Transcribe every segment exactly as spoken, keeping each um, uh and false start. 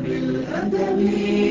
بالأدب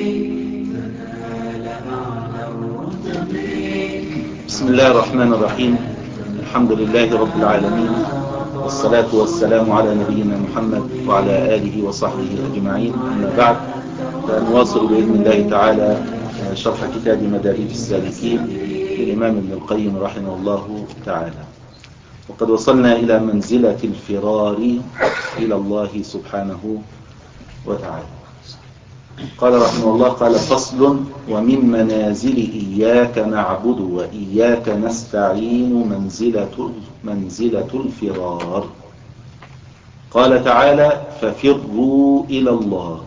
تنال أعلى الرتب. بسم الله الرحمن الرحيم. الحمد لله رب العالمين، والصلاة والسلام على نبينا محمد وعلى آله وصحبه أجمعين. أما بعد، فنواصل بإذن الله تعالى شرح كتاب مدارج السالكين للإمام ابن القيم رحمه الله تعالى. وقد وصلنا إلى منزلة الفرار إلى الله سبحانه وتعالى. قال رحمه الله: قال: فصل: ومن منازل إياك نعبد وإياك نستعين منزلة, منزلة الفرار. قال تعالى: ففروا إلى الله.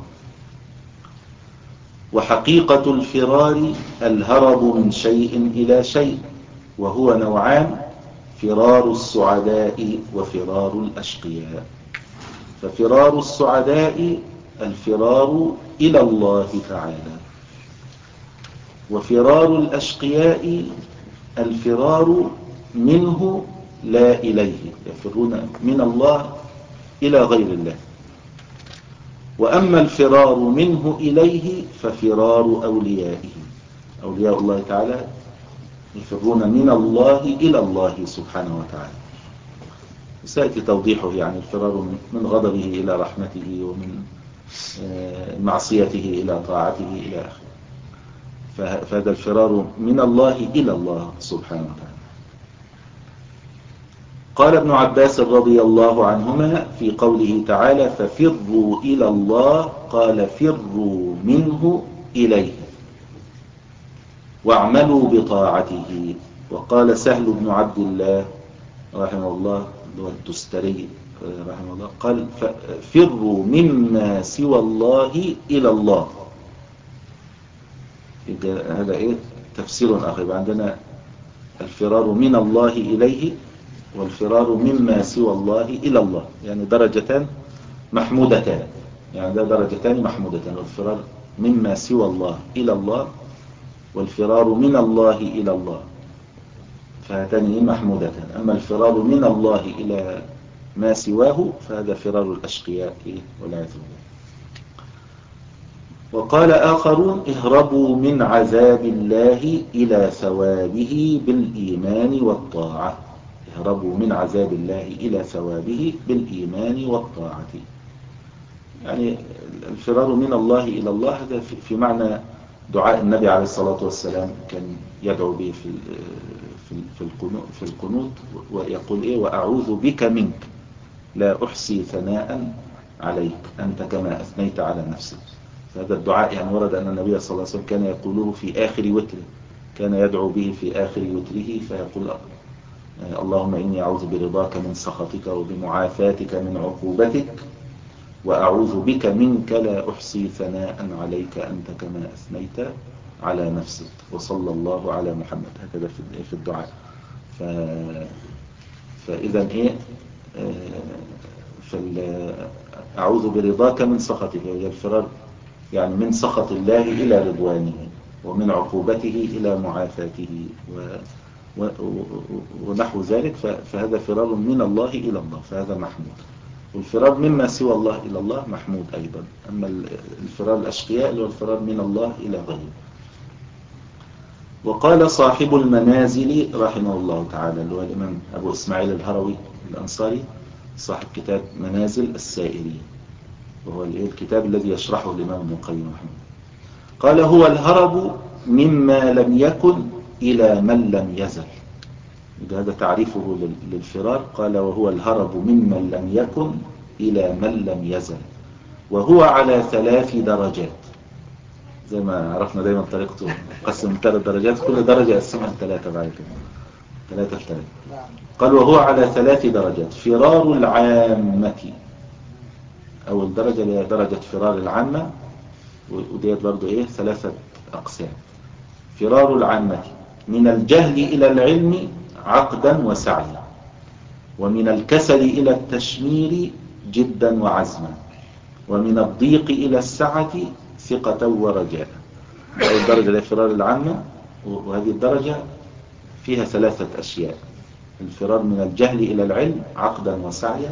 وحقيقة الفرار الهرب من شيء إلى شيء، وهو نوعان: فرار السعداء وفرار الأشقياء. ففرار السعداء الفرار إلى الله تعالى، وفرار الأشقياء الفرار منه لا إليه، يفرون من الله إلى غير الله. وأما الفرار منه إليه ففرار أوليائه، أولياء الله تعالى يفرون من الله إلى الله سبحانه وتعالى. سيأتي توضيحه، يعني الفرار من غضبه إلى رحمته، ومن معصيته إلى طاعته إلى آخره. فهذا الفرار من الله إلى الله سبحانه وتعالى. قال ابن عباس رضي الله عنهما في قوله تعالى: ففروا إلى الله، قال: فروا منه إليه واعملوا بطاعته. وقال سهل بن عبد الله رحمه الله التستري رحمه الله قال: فروا مما سوى الله إلى الله. هذا إيه تفسير آخر. عندنا الفرار من الله إليه، والفرار مما سوى الله إلى الله، يعني درجتان محمودتان، يعني ده درجتان محمودتان: الفرار مما سوى الله إلى الله، والفرار من الله إلى الله، فهاتان محمودتان. أما الفرار من الله إلى ما سواه فهذا فرار الأشقياء والعياذ بالله. وقال آخرون: اهربوا من عذاب الله إلى ثوابه بالإيمان والطاعة. اهربوا من عذاب الله إلى ثوابه بالإيمان والطاعة، يعني الفرار من الله إلى الله هذا في معنى دعاء النبي عليه الصلاة والسلام، كان يدعو به في في القنوت، ويقول إيه: وأعوذ بك منك لا أحصي ثناء عليك أنت كما أثنيت على نفسك. هذا الدعاء يعني ورد أن النبي صلى الله عليه وسلم كان يقوله في آخر وتره، كان يدعو به في آخر وتره، فيقول: اللهم إني أعوذ برضاك من سخطك وبمعافاتك من عقوبتك، وأعوذ بك منك لا أحصي ثناء عليك أنت كما أثنيت على نفسك، وصلى الله على محمد. هكذا في الدعاء. ف... فإذا إيه أعوذ برضاك من سخطك، هي الفرار يعني من سخط الله إلى رضوانه، ومن عقوبته إلى معافاته و... و... ونحو ذلك. ف... فهذا فرار من الله إلى الله، فهذا محمود. والفرار مما سوى الله إلى الله محمود أيضا. أما الفرار الأشقياء اللي هو الفرار من الله إلى غيره. وقال صاحب المنازل رحمه الله تعالى، اللي هو الإمام أبو إسماعيل الهروي الأنصاري، صاحب كتاب منازل السائرين، وهو الكتاب الذي يشرحه الإمام ابن القيم رحمه الله. قال: هو الهرب مما لم يكن إلى من لم يزل. هذا تعريفه للفرار. قال: وهو الهرب ممن لم يكن إلى من لم يزل، وهو على ثلاث درجات. زي ما عرفنا دايما طريقته، قسم ثلاث درجات، كل درجة قسمها ثلاثة بعد كده، ثلاثة في ثلاثة. قال: وهو على ثلاث درجات: فرار العامة، أول درجة هي درجة فرار العامة، وديت برضو إيه ثلاثة أقسام. فرار العامة: من الجهل إلى العلم عقدا وسعيا، ومن الكسل إلى التشمير جدا وعزما، ومن الضيق إلى السعة ثقة ورجاء. هذه الدرجة لفرار العامة، وهذه الدرجة فيها ثلاثة أشياء: الفرار من الجهل إلى العلم عقدا وسعيا،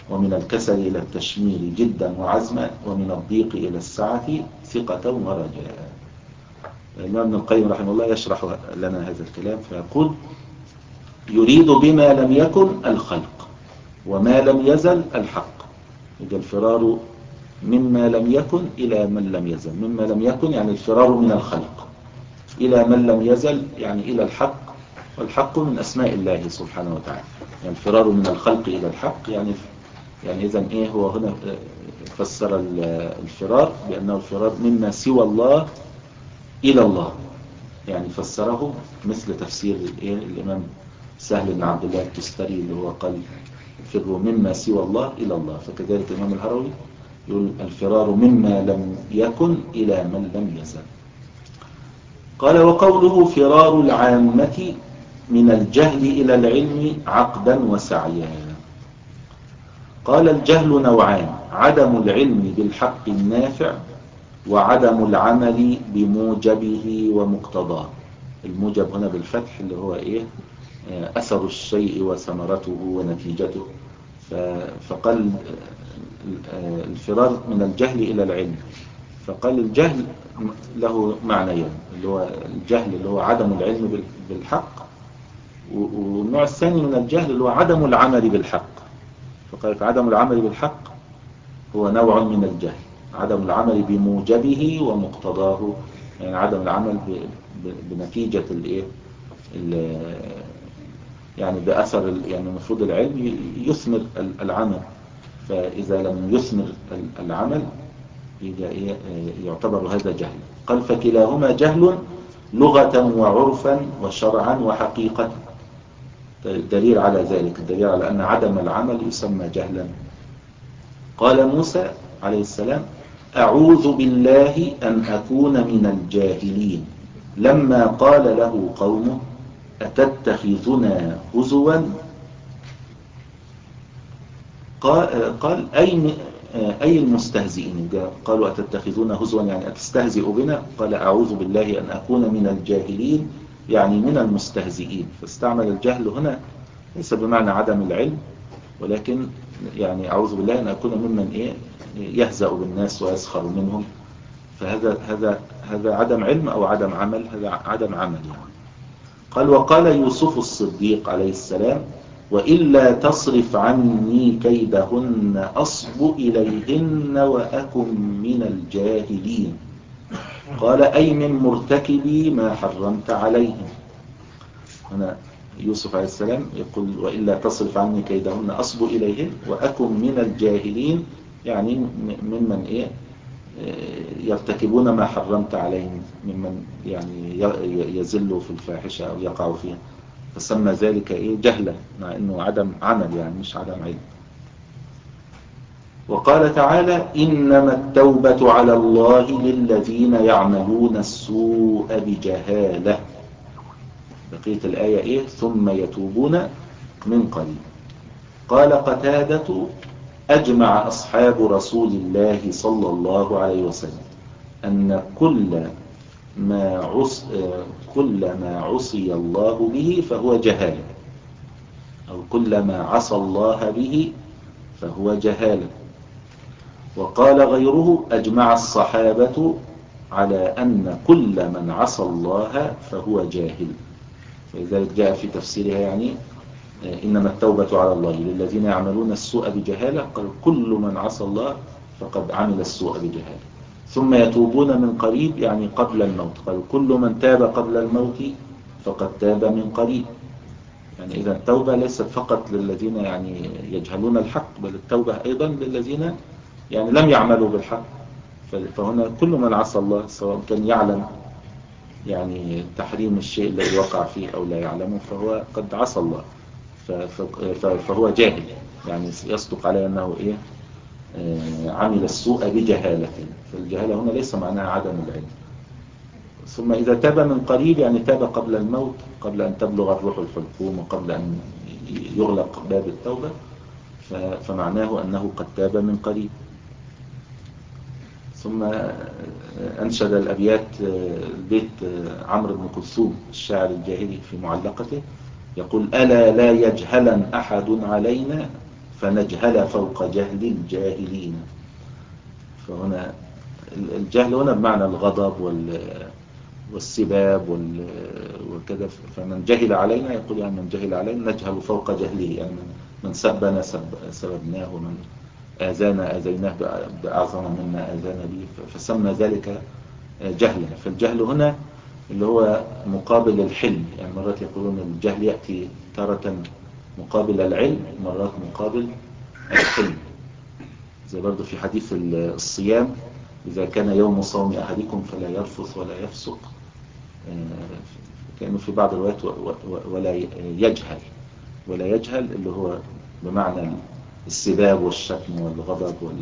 ومن الكسل إلى التشمير جدا وعزما، ومن الضيق إلى السعة ثقة ورجاء. الإمام ابن القيم رحمه الله يشرح لنا هذا الكلام فيقول: يريد بما لم يكن الخلق وما لم يزل الحق. يبقى الفرار مما لم يكن إلى من لم يزل. مما لم يكن يعني الفرار من الخلق، إلى من لم يزل يعني إلى الحق، والحق من أسماء الله سبحانه وتعالى. يعني الفرار من الخلق إلى الحق يعني يعني إذن إيه هو هنا فسر الفرار بأنه الفرار مما سوى الله إلى الله. يعني فسره مثل تفسير إيه الإمام سهل بن عبد الله التستري اللي هو قال: فروا مما سوى الله إلى الله. فكذلك الإمام الهروي يقول: الفرار مما لم يكن إلى من لم يزل. قال: وقوله فرار العامة من الجهل إلى العلم عقدا وسعيا. قال: الجهل نوعان: عدم العلم بالحق النافع، وعدم العمل بموجبه ومقتضاه. الموجب هنا بالفتح اللي هو إيه؟ أثر الشيء وثمرته ونتيجته. فقال الفرار من الجهل إلى العلم. فقال الجهل له معنيين، اللي هو الجهل اللي هو عدم العلم بالحق، والنوع الثاني من الجهل اللي هو عدم العمل بالحق. فقال عدم العمل بالحق هو نوع من الجهل، عدم العمل بموجبه ومقتضاه، يعني عدم العمل بنتيجة الايه يعني بأثر، يعني المفروض العلم يثمر العمل، فإذا لم يثمر العمل يعتبر هذا جهل. قال: فكلاهما جهل لغة وعرفا وشرعا وحقيقة. دليل على ذلك، الدليل على أن عدم العمل يسمى جهلا. قال موسى عليه السلام: أعوذ بالله أن أكون من الجاهلين، لما قال له قومه أتتخذنا هزوا. قال, قال أي, أي المستهزئين. قالوا أتتخذون هزوا يعني أتستهزئ بنا. قال: أعوذ بالله أن أكون من الجاهلين يعني من المستهزئين. فاستعمل الجهل هنا ليس بمعنى عدم العلم، ولكن يعني أعوذ بالله أن أكون ممن إيه يهزأ بالناس ويسخر منهم. فهذا هذا هذا عدم علم أو عدم عمل، هذا عدم عمل يعني. قال: وقال يوسف الصديق عليه السلام: وإلا تصرف عني كيدهن أصب إليهن وأكن من الجاهلين. قال: أي من مرتكبي ما حرمت عليهم. هنا يوسف عليه السلام يقول: وإلا تصرف عني كيدهن أصب إليهن وأكن من الجاهلين، يعني ممن إيه يرتكبون ما حرمت عليهم، ممن يعني يزلوا في الفاحشة أو يقعوا فيها. فسمى ذلك إيه جهلا، مع أنه عدم عمل يعني مش عدم علم. وقال تعالى: إنما التوبة على الله للذين يعملون السوء بجهالة. بقية الآية إيه؟ ثم يتوبون من قريب. قال قتادة: أجمع أصحاب رسول الله صلى الله عليه وسلم أن كل ما عص كل ما عصي الله به فهو جهالة، أو كل ما عصى الله به فهو جهالة. وقال غيره: أجمع الصحابة على أن كل من عصى الله فهو جاهل. فلذلك جاء في تفسيرها يعني إنما التوبة على الله للذين يعملون السوء بجهالة. قال: كل من عصى الله فقد عمل السوء بجهالة. ثم يتوبون من قريب يعني قبل الموت. قال: كل من تاب قبل الموت فقد تاب من قريب. يعني إذا التوبة ليست فقط للذين يعني يجهلون الحق، بل التوبة أيضا للذين يعني لم يعملوا بالحق. فهنا كل من عصى الله سواء كان يعلم يعني تحريم الشيء الذي وقع فيه أو لا يعلمه فهو قد عصى الله، فهو جاهل، يعني يصدق عليه أنه إيه عمل السوء بجهالة. فالجهالة هنا ليس معناها عدم العلم. ثم إذا تاب من قريب يعني تاب قبل الموت، قبل أن تبلغ الروح الحلقوم وقبل أن يغلق باب التوبة، فمعناه أنه قد تاب من قريب. ثم أنشد الأبيات البيت عمرو بن كلثوم الشاعر الجاهلي في معلقته يقول: ألا لا يجهلا أحد علينا فنجهل فوق جهل الجاهلين. فهنا الجهل هنا بمعنى الغضب والسباب وكذا. فمن جهل علينا يقول يعني من جهل علينا نجهل فوق جهله، يعني من سبنا سببناه، ومن آذانا آذيناه بأعظم مما آذانا به، فسمى ذلك جهلا. فالجهل هنا اللي هو مقابل الحلم، يعني مرات يقولون الجهل يأتي تارة مقابل العلم، مرات مقابل الحلم. زي برضو في حديث الصيام: إذا كان يوم صوم أحدكم فلا يرفث ولا يفسق، كأنه في بعض الروايات ولا يجهل. ولا يجهل اللي هو بمعنى السباب والشتم والغضب وال...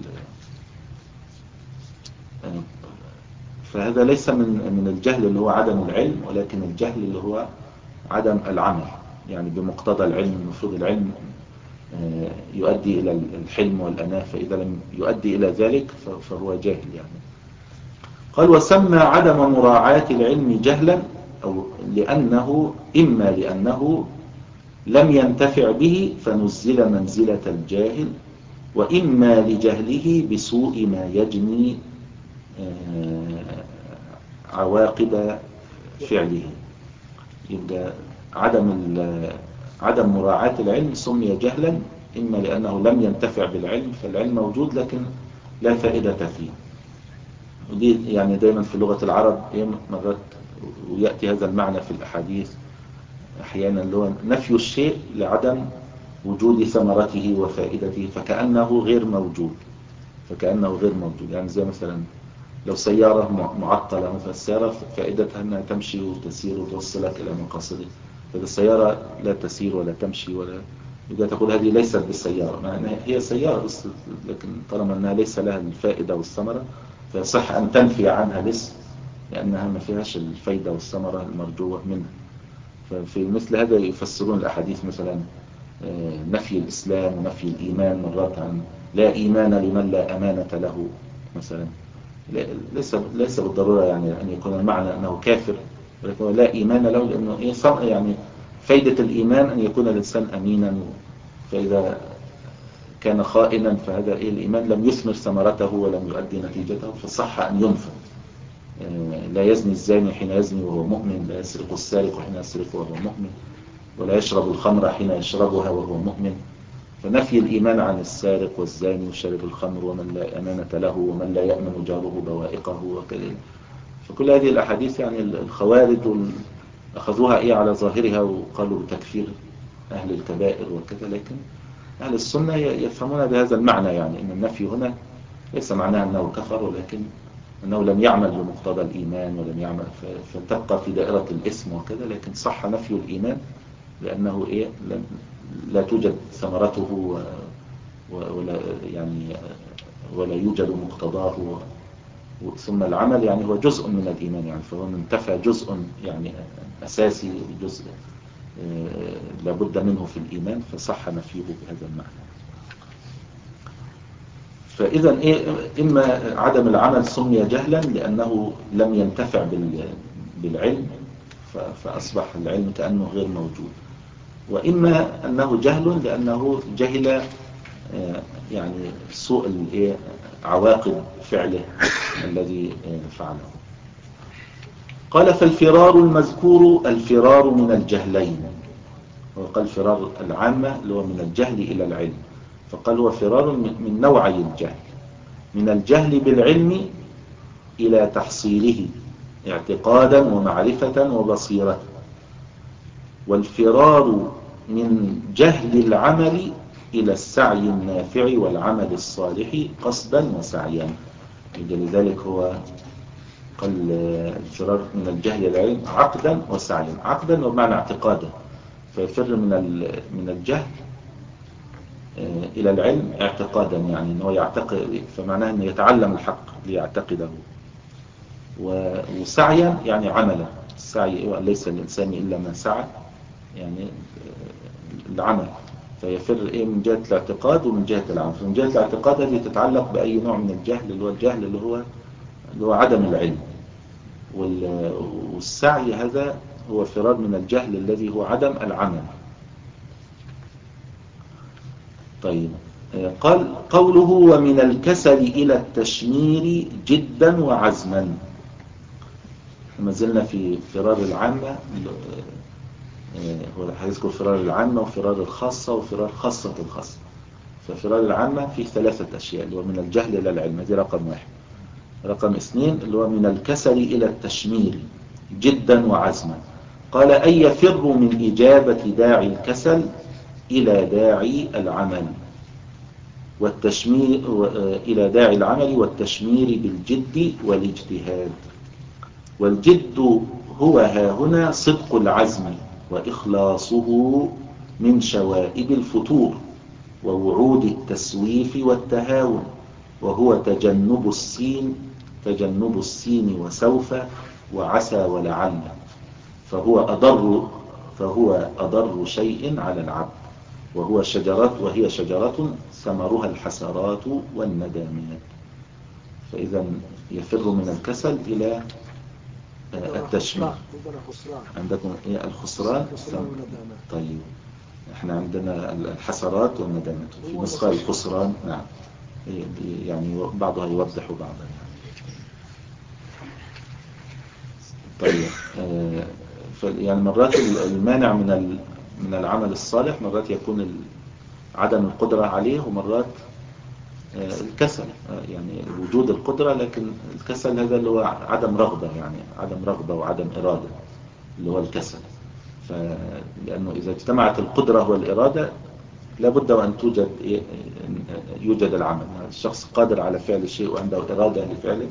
فهذا ليس من من الجهل اللي هو عدم العلم، ولكن الجهل اللي هو عدم العمل، يعني بمقتضى العلم. المفروض العلم يؤدي إلى الحلم والأناة، فإذا لم يؤدي إلى ذلك فهو جاهل يعني. قال: وسمى عدم مراعاة العلم جهلا، أو لأنه إما لأنه لم ينتفع به فنزل منزلة الجاهل، وإما لجهله بسوء ما يجني عواقب فعله. يبقى عدم عدم مراعاة العلم سمي جهلا، إما لأنه لم ينتفع بالعلم، فالعلم موجود لكن لا فائدة فيه. ودي يعني دايما في لغة العرب مرات ويأتي هذا المعنى في الأحاديث أحيانا، اللي هو نفي الشيء لعدم وجود ثمرته وفائدته، فكأنه غير موجود فكأنه غير موجود يعني زي مثلا لو سيارة معطلة، مثلا السيارة فائدتها أنها تمشي وتسير وتوصلك إلى مقاصدك، فإذا السيارة لا تسير ولا تمشي ولا يبقى تقول هذه ليست بالسيارة، مع أنها هي سيارة بس، لكن طالما أنها ليس لها الفائدة والثمرة فصح أن تنفي عنها الاسم، لأنها ما فيهاش الفائدة والثمرة المرجوة منها. ففي مثل هذا يفسرون الأحاديث مثلا نفي الإسلام ونفي الإيمان مرات عن لا إيمان لمن لا أمانة له مثلا. ليس ليس بالضرورة يعني أن يكون المعنى أنه كافر، ولكن لا إيمان له، لأنه إيه يعني فائدة الإيمان أن يكون الإنسان أمينا، فإذا كان خائنا فهذا إيه الإيمان لم يثمر ثمرته ولم يؤدي نتيجته، فصح أن ينفى. لا يزني الزاني حين يزني وهو مؤمن، لا يسرق السارق حين يسرق وهو مؤمن، ولا يشرب الخمر حين يشربها وهو مؤمن. فنفي الإيمان عن السارق والزاني وشارب الخمر ومن لا أمانة له ومن لا يأمن جاره بوائقه وكذا. فكل هذه الأحاديث يعني الخوارج أخذوها إيه على ظاهرها وقالوا بتكفير أهل الكبائر وكذا، لكن أهل السنة يفهمون بهذا المعنى، يعني أن النفي هنا ليس معناه أنه كفر، ولكن أنه لم يعمل بمقتضى الإيمان ولم يعمل، فتبقى في دائرة الإثم وكذا. لكن صح نفي الإيمان لأنه إيه لا توجد ثمرته ولا يعني ولا يوجد مقتضاه، ثم العمل يعني هو جزء من الإيمان، يعني فهو انتفى جزء يعني أساسي، جزء لابد منه في الإيمان، فصح نفيه بهذا المعنى. فإذا إيه إما عدم العمل سمي جهلا لأنه لم ينتفع بالعلم فأصبح العلم كأنه غير موجود، وإما أنه جهل لأنه جهل يعني سوء عواقب فعله الذي فعله. قال: فالفرار المذكور الفرار من الجهلين. وقال فرار العامة اللي هو من الجهل إلى العلم، فقال هو فرار من نوعي الجهل: من الجهل بالعلم إلى تحصيله اعتقادا ومعرفة وبصيرة، والفرار من جهل العمل إلى السعي النافع والعمل الصالح قصدا وسعيا. لذلك هو قال الفرار من الجهل إلى العلم عقدا وسعيا. عقدا بمعنى اعتقادا، فيفر من من الجهل إلى العلم اعتقادا، يعني أنه يعتقد، فمعناه أنه يتعلم الحق ليعتقده. وسعيا يعني عملا. السعي ليس الإنسان إلا ما سعى، يعني العمل. فيفر إيه من جهة الاعتقاد ومن جهة العمل. فمن جهة الاعتقاد هذه تتعلق بأي نوع من الجهل، اللي هو الجهل اللي هو اللي هو عدم العلم، والسعي هذا هو فرار من الجهل الذي هو عدم العمل. طيب، قال قوله ومن الكسل إلى التشمير جدا وعزما. ما زلنا في فرار العامة، هو هيذكر فرار العامة وفرار الخاصة وفرار خاصة الخاصة. ففرار العامة فيه ثلاثة أشياء، اللي هو من الجهل إلى العلم، دي رقم واحد. رقم اثنين اللي هو من الكسل إلى التشمير جدا وعزما. قال أي يفر من إجابة داعي الكسل إلى داعي العمل والتشمير إلى داعي العمل والتشمير بالجد والاجتهاد. والجد هو ها هنا صدق العزم وإخلاصه من شوائب الفتور ووعود التسويف والتهاون، وهو تجنب الصين تجنب الصين وسوف وعسى ولعل، فهو أضر فهو أضر شيء على العبد، وهو شجرة وهي شجرة ثمرها الحسرات والندامات. فإذا يفر من الكسل إلى التشمير. عندكم إيه الخسران؟ طيب احنا عندنا الحسرات والندامات، في نسخة الخسران. نعم، يعني بعضها يوضح بعضها يعني. طيب يعني مرات المانع من من العمل الصالح مرات يكون عدم القدرة عليه، ومرات الكسل، يعني وجود القدرة لكن الكسل هذا اللي هو عدم رغبة، يعني عدم رغبة وعدم إرادة اللي هو الكسل. فلأنه إذا اجتمعت القدرة والإرادة لابد وأن توجد يوجد العمل. الشخص قادر على فعل الشيء وعنده إرادة لفعله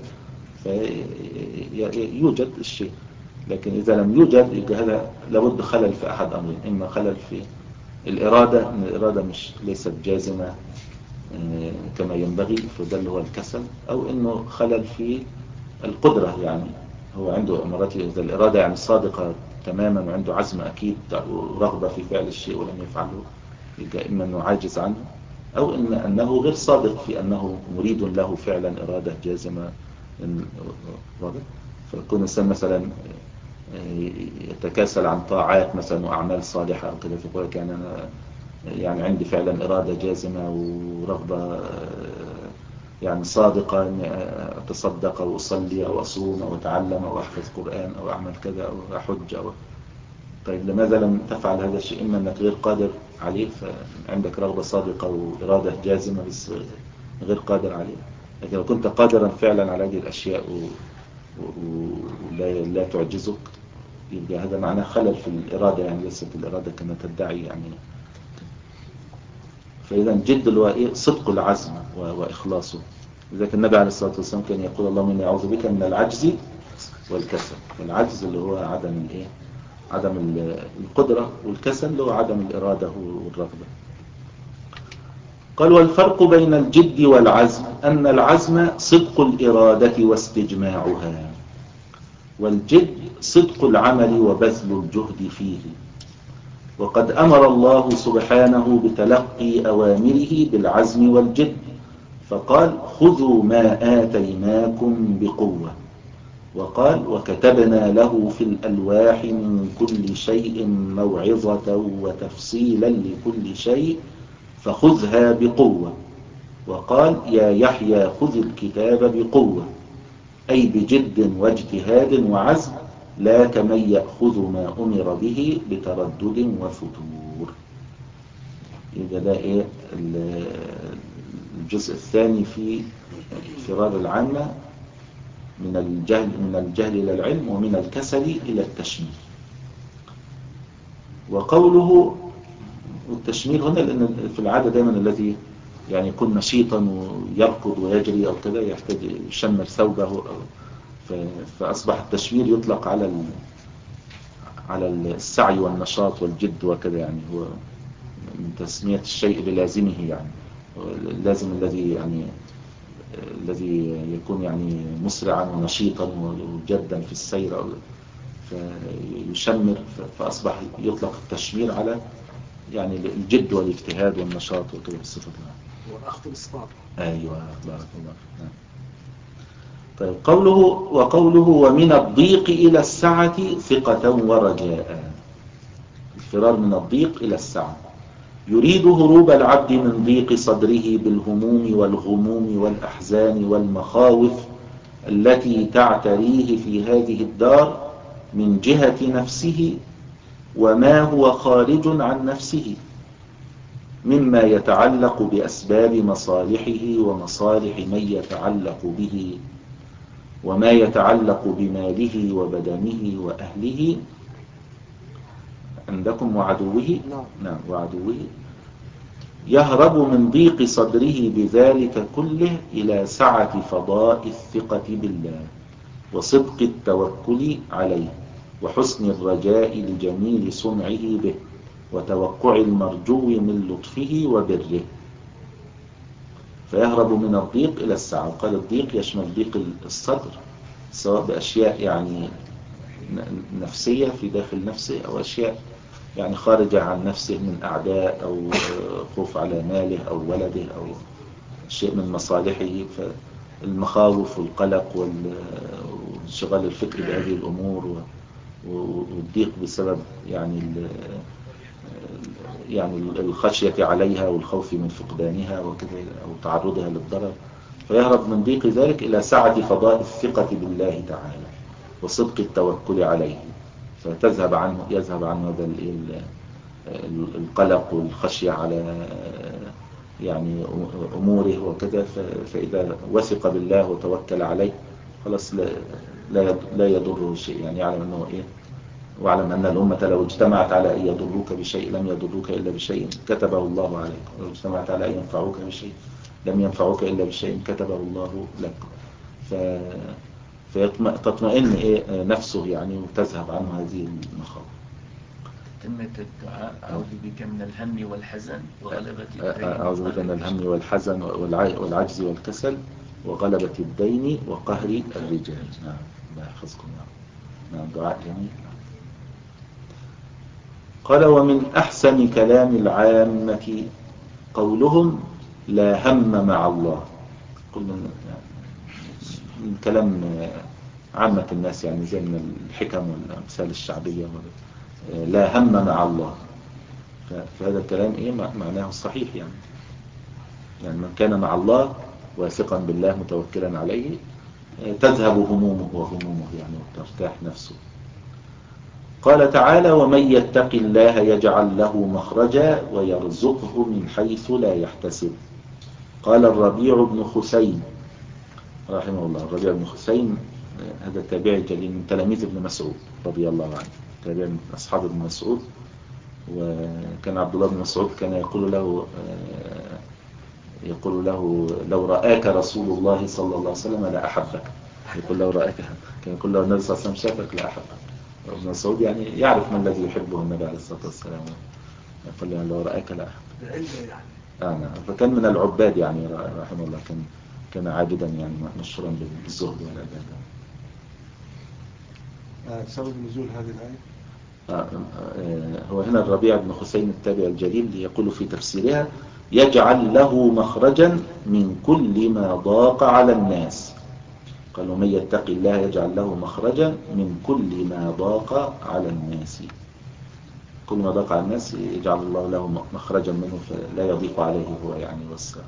فيوجد الشيء، لكن إذا لم يوجد يبقى هذا لابد خلل في أحد أمرين: إما خلل في الإرادة، إن الإرادة مش ليست جازمة كما ينبغي فده اللي هو الكسل، أو إنه خلل في القدرة، يعني هو عنده مرات إذا الإرادة يعني صادقة تماما وعنده عزم أكيد ورغبة في فعل الشيء ولم يفعله، يبقى إما أنه عاجز عنه، أو إن أنه غير صادق في أنه مريد له فعلا إرادة جازمة. فيكون الإنسان مثلا يتكاسل عن طاعات مثلا وأعمال صالحة أو كده، فيقول لك يعني أنا يعني عندي فعلا إرادة جازمة ورغبة يعني صادقة أن أتصدق أو أصلي أو أصوم أو أتعلم أو أحفظ قرآن أو أعمل كذا أو أحج أو. طيب لماذا لم تفعل هذا الشيء؟ إما أنك غير قادر عليه، فعندك رغبة صادقة وإرادة جازمة بس غير قادر عليه. لكن لو كنت قادرا فعلا على هذه الأشياء ولا لا تعجزك يبقى هذا معناه خلل في الإرادة، يعني ليست الإرادة كما تدعي يعني. فإذا جد اللي هو إيه؟ صدق العزم وإخلاصه. لذلك النبي عليه الصلاة والسلام كان يقول اللهم إني أعوذ بك من العجز والكسل. العجز اللي هو عدم الإيه؟ عدم القدرة، والكسل اللي هو عدم الإرادة والرغبة. قال والفرق بين الجد والعزم أن العزم صدق الإرادة واستجماعها، والجد صدق العمل وبذل الجهد فيه. وقد أمر الله سبحانه بتلقي أوامره بالعزم والجد، فقال خذوا ما آتيناكم بقوة. وقال وكتبنا له في الألواح من كل شيء موعظة وتفصيلا لكل شيء فخذها بقوة. وقال يا يحيى خذ الكتاب بقوة، أي بجد واجتهاد وعزم، لا كمن يأخذ ما أمر به بتردد وفتور. يبقى ده إيه الجزء الثاني في فرار العامة من الجهل من الجهل إلى العلم ومن الكسل إلى التشمير. وقوله والتشمير هنا لأن في العادة دائما الذي يعني يكون نشيطا ويركض ويجري أو كذا يحتاج يشمر ثوبه أو فأصبح التشمير يطلق على على السعي والنشاط والجد وكذا، يعني هو من تسمية الشيء بلازمه، يعني اللازم الذي يعني الذي يكون يعني مسرعا ونشيطا وجدا في السير فيشمر، فأصبح يطلق التشمير على يعني الجد والاجتهاد والنشاط وكذا بالصفة. والأخذ بالصبر. أيوة بارك الله. نعم. طيب قوله وقوله ومن الضيق إلى السعة ثقة ورجاء، الفرار من الضيق إلى السعة. يريد هروب العبد من ضيق صدره بالهموم والغموم والأحزان والمخاوف التي تعتريه في هذه الدار من جهة نفسه وما هو خارج عن نفسه مما يتعلق بأسباب مصالحه ومصالح من يتعلق به، وما يتعلق بماله وبدنه وأهله عندكم وعدوه. نعم وعدوه. يهرب من ضيق صدره بذلك كله إلى سعة فضاء الثقة بالله وصدق التوكل عليه وحسن الرجاء لجميل صنعه به وتوقع المرجو من لطفه وبره. فيهرب من الضيق إلى السعة. وقال الضيق يشمل ضيق الصدر سواء بأشياء يعني نفسية في داخل نفسه أو أشياء يعني خارجة عن نفسه من أعداء أو خوف على ماله أو ولده أو شيء من مصالحه. فالمخاوف والقلق وانشغال الفكر بهذه الأمور والضيق بسبب يعني يعني الخشية عليها والخوف من فقدانها وكذا أو تعرضها للضرر. فيهرب من ضيق ذلك إلى سعة فضاء الثقة بالله تعالى وصدق التوكل عليه، فتذهب عنه يذهب عنه هذا القلق والخشية على يعني أموره وكذا. فإذا وثق بالله وتوكل عليه خلاص لا لا يضره شيء، يعني يعلم أنه إيه. واعلم أن الأمة لو اجتمعت على أن يضروك بشيء لم يضروك إلا بشيء كتبه الله عليك، ولو اجتمعت على أن ينفعوك بشيء لم ينفعوك إلا بشيء كتبه الله لك. ف... فتطمئن إيه نفسه يعني وتذهب عنه هذه المخاوف. تمة الدعاء: أعوذ بك من الهم والحزن وغلبة الدين. أعوذ بك من الهم والحزن والعجز والكسل وغلبة الدين وقهر الرجال. نعم لا يحفظكم. نعم دعاء جميل. قال: ومن أحسن كلام العامة قولهم لا هم مع الله. قلنا من كلام عامة الناس يعني زي من الحكم والأمثال الشعبية لا هم مع الله. فهذا الكلام إيه معناه الصحيح يعني يعني من كان مع الله واثقا بالله متوكلا عليه تذهب همومه وغمومه يعني وترتاح نفسه. قال تعالى: ومن يتق الله يجعل له مخرجا ويرزقه من حيث لا يحتسب. قال الربيع بن خثيم رحمه الله. الربيع بن خثيم هذا تابعي جليل من تلاميذ ابن مسعود رضي الله عنه، تابع من أصحاب ابن مسعود. وكان عبد الله بن مسعود كان يقول له يقول له لو رآك رسول الله صلى الله عليه وسلم لأحبك. يقول لو رآك كان يقول له النبي صلى الله عليه وسلم شافك لأحبك. ابن مسعود يعني يعرف ما الذي يحبه النبي عليه الصلاة والسلام. يقول له لو رآك لأحبك. آه نعم. فكان من العباد يعني رحمه الله، كان كان عابدا يعني مشهورا بالزهد والعبادة. سبب نزول هذه الآية هو هنا الربيع بن خثيم التابع الجليل يقول في تفسيرها: يجعل له مخرجا من كل ما ضاق على الناس. قال: ومن يتق الله يجعل له مخرجا من كل ما ضاق على الناس. كل ما ضاق على الناس يجعل الله له مخرجا منه فلا يضيق عليه هو يعني وسع.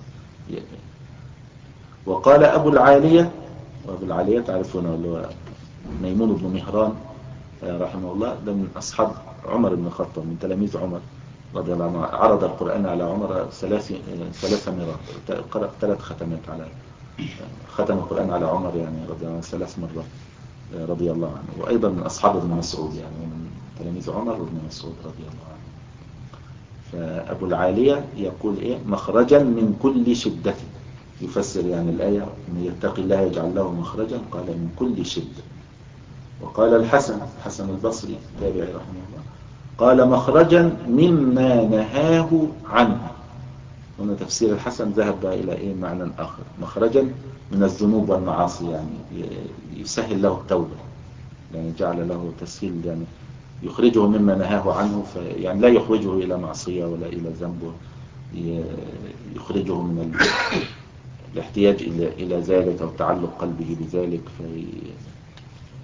وقال أبو العالية، وأبو العالية تعرفونه اللي هو ميمون بن مهران رحمه الله، ده من أصحاب عمر بن الخطاب من تلاميذ عمر رضي الله عنه. عرض القرآن على عمر ثلاث ثلاث مرات، قرأ ثلاث ختمات على ختم القرآن على عمر يعني رضي الله عنه ثلاث مرات رضي الله عنه. وأيضا من أصحاب ابن مسعود يعني من تلاميذ عمر وابن مسعود رضي الله عنه. فأبو العالية يقول إيه مخرجا من كل شدة، يفسر يعني الآية: من يتقي الله يجعل له مخرجا، قال من كل شدة. وقال الحسن حسن البصري تابعي رحمه الله قال: مخرجا مما نهاه عنه. هنا تفسير الحسن ذهب إلى إيه معنى آخر: مخرجا من الذنوب والمعاصي، يعني يسهل له التوبة، يعني جعل له تسهيل يعني يخرجه مما نهاه عنه، يعني لا يخرجه إلى معصية ولا إلى ذنب، يخرجه من الاحتياج إلى ذلك أو تعلق قلبه بذلك. في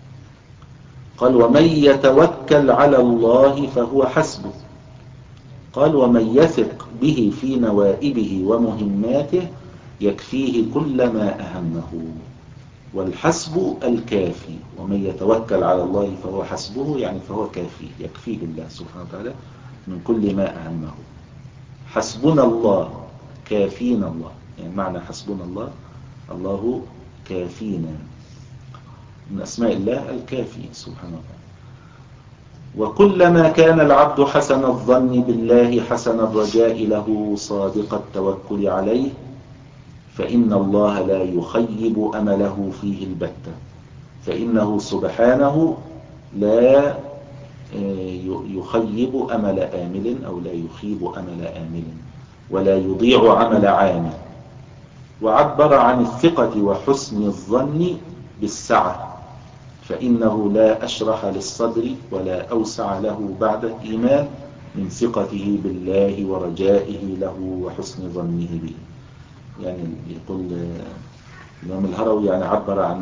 قال: ومن يتوكل على الله فهو حسبه. قال ومن يثق به في نوائبه ومهماته يكفيه كل ما أهمه، والحسب الكافي، ومن يتوكل على الله فهو حسبه، يعني فهو كافي، يكفيه الله سبحانه وتعالى من كل ما أهمه. حسبنا الله، كافينا الله، يعني معنى حسبنا الله الله كافينا، من أسماء الله الكافي سبحانه وتعالى. وكلما كان العبد حسن الظن بالله حسن الرجاء له صادق التوكل عليه، فإن الله لا يخيب أمله فيه البتة، فإنه سبحانه لا يخيب أمل آمل أو لا يخيب أمل آمل ولا يضيع عمل عامل. وعبر عن الثقة وحسن الظن بالسعة، فإنه لا أشرح للصدر ولا أوسع له بعد الإيمان من ثقته بالله ورجائه له وحسن ظنه به. يعني يقول الإمام الهروي يعني عبر عن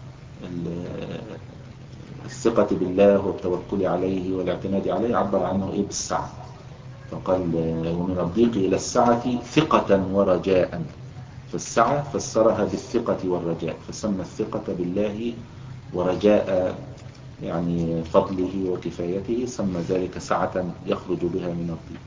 الثقة بالله والتوكل عليه والاعتماد عليه، عبر عنه إيه بالسعة، فقال ومن الضيق إلى السعة ثقة ورجاء، فالسعة فسرها بالثقة والرجاء، فسمى الثقة بالله ورجاء يعني فضله وكفايته سمى ذلك سعة يخرج بها من الضيق.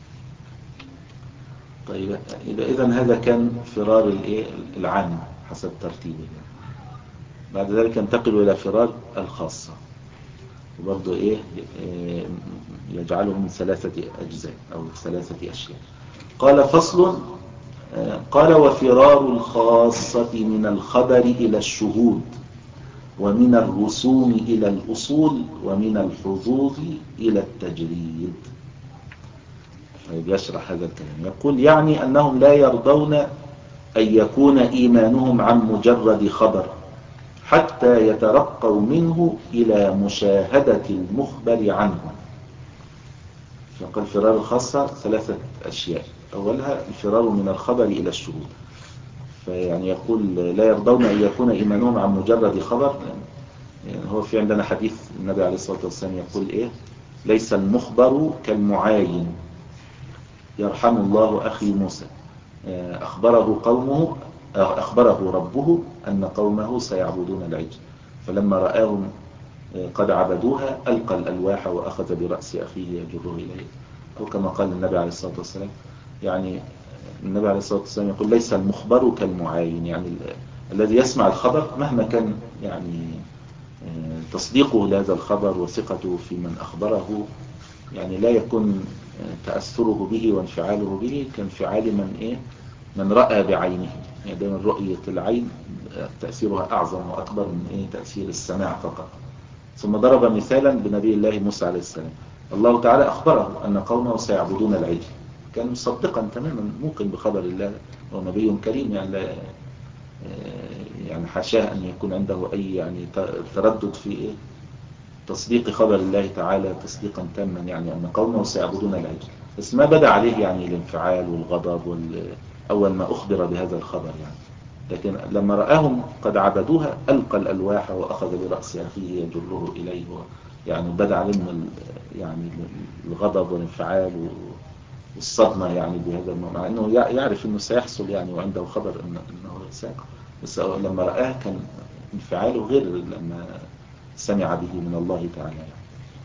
طيب إذا هذا كان فرار العام حسب ترتيبه. بعد ذلك ينتقل إلى فرار الخاصة، وبرضه إيه يجعله من ثلاثة أجزاء أو ثلاثة أشياء. قال فصل، قال وفرار الخاصة من الخبر إلى الشهود، ومن الرسوم إلى الأصول، ومن الحظوظ إلى التجريد. يشرح هذا الكلام، يقول يعني أنهم لا يرضون أن يكون إيمانهم عن مجرد خبر حتى يترقوا منه إلى مشاهدة المخبر عنه. فقال فرار الخاصة ثلاثة أشياء، أولها الفرار من الخبر إلى الشهود. فيعني يقول لا يرضون أن يكون إيمانهم عن مجرد خبر، يعني هو في عندنا حديث النبي عليه الصلاة والسلام يقول إيه ليس المخبر كالمعاين، يرحم الله أخي موسى أخبره قومه أخبره ربه أن قومه سيعبدون العجل، فلما رآهم قد عبدوها ألقى الألواح وأخذ برأس أخيه يجره إليه، أو كما قال النبي عليه الصلاة والسلام. يعني النبي عليه الصلاة والسلام يقول ليس المخبر كالمعاين، يعني الذي يسمع الخبر مهما كان يعني تصديقه لهذا الخبر وثقته في من أخبره، يعني لا يكون تأثره به وانفعاله به كانفعال من إيه من رأى بعينه. يعني دائما رؤية العين تأثيرها أعظم وأكبر من إيه تأثير السماع فقط. ثم ضرب مثالا بنبي الله موسى عليه السلام، الله تعالى أخبره أن قومه سيعبدون العجل، كان مصدقا تماما موقن بخبر الله، ونبي كريم يعني لا يعني حاشاه أن يكون عنده أي يعني تردد في إيه تصديق خبر الله تعالى تصديقا تاما، يعني أن قومه سيعبدون العجل، بس ما بدأ عليه يعني الانفعال والغضب وال... أول ما أخبر بهذا الخبر يعني. لكن لما رآهم قد عبدوها ألقى الألواح وأخذ برأس أخيه يجره إليه، يعني بدأ عليه من يعني الغضب والانفعال والصدمة يعني بهذا، مع أنه يعرف أنه سيحصل يعني وعنده خبر أنه سيقع، بس لما رآه كان انفعاله غير لما سمع به من الله تعالى يعني.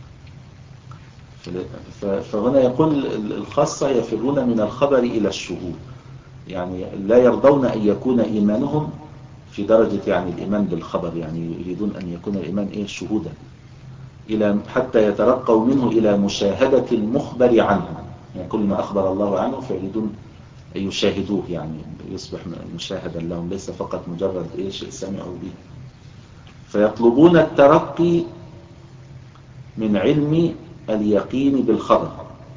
فهنا يقول الخاصة يفرون من الخبر إلى الشهود، يعني لا يرضون أن يكون إيمانهم في درجة يعني الإيمان بالخبر، يعني يريدون أن يكون الإيمان إيه شهودا إلى حتى يترقوا منه إلى مشاهدة المخبر عنه، يعني كل ما أخبر الله عنه فيريدون أن يشاهدوه، يعني يصبح مشاهدا لهم ليس فقط مجرد إيه شيء سمعوا به. فيطلبون الترقي من علم اليقين بالخبر،